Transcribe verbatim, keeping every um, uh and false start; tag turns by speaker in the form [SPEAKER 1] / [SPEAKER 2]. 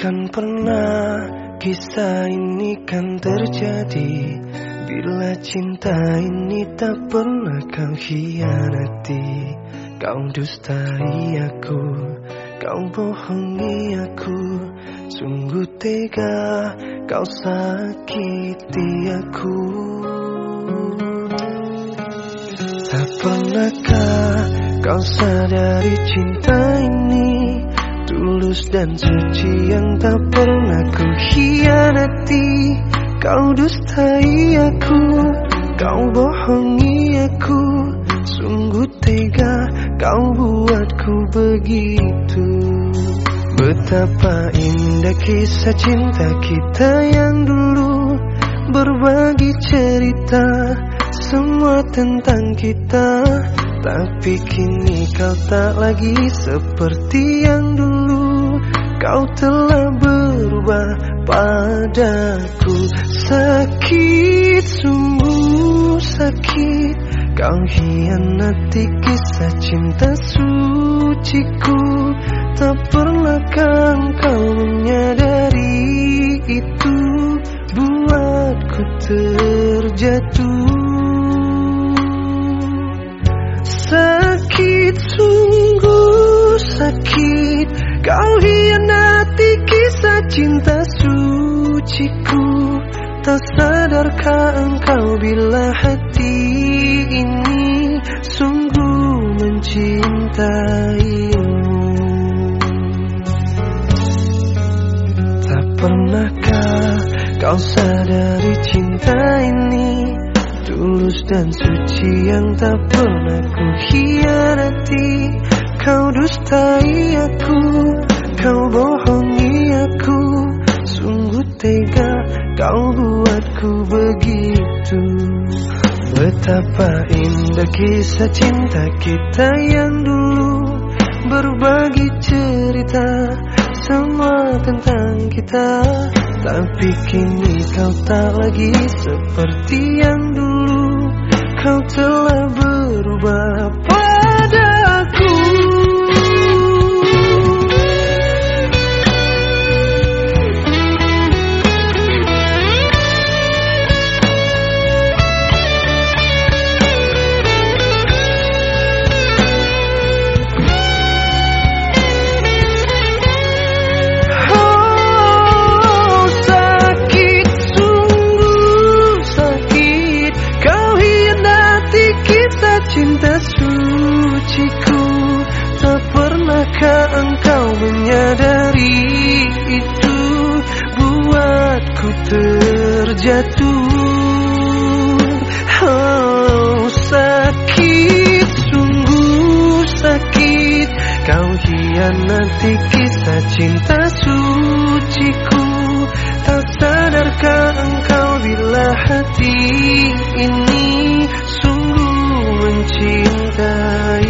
[SPEAKER 1] Takkan pernah kisah ini kan terjadi bila cinta ini tak pernah kau hianati. Kau dustai aku, kau bohongi aku, sungguh tega kau sakiti aku. Tak pernahkah kau sadari cinta ini tulus dan suci yang tak pernah ku hianati. Kau dustai aku, kau bohongi aku, sungguh tega kau buatku begitu. Betapa indah kisah cinta kita yang dulu, berbagi cerita semua tentang kita. Tapi kini kau tak lagi seperti yang dulu, kau telah berubah padaku. Sakit, sungguh sakit, kau hianati kisah cinta suciku. Tak pernahkah kau menyadari itu, buatku terjatuh. Sakit, sungguh sakit, kau hianati kisah cinta suciku. Tak sadarkah engkau bila hati ini sungguh mencintaimu? Tak pernahkah kau sadari cinta ini tulus dan suci yang tak pernah ku hianati. Kau dustai aku, kau bohongi aku, sungguh tega kau buatku begitu. Betapa indah kisah cinta kita yang dulu, berbagi cerita semua tentang kita. Tapi kini kau tak lagi seperti yang dulu, kau telah berubah padaku. Cinta suciku, tak pernahkah engkau menyadari itu, buatku terjatuh. Oh, sakit, sungguh sakit, kau hianati kisah cinta suciku. Tak sadarkah engkau bila hati ini sungguh mencintai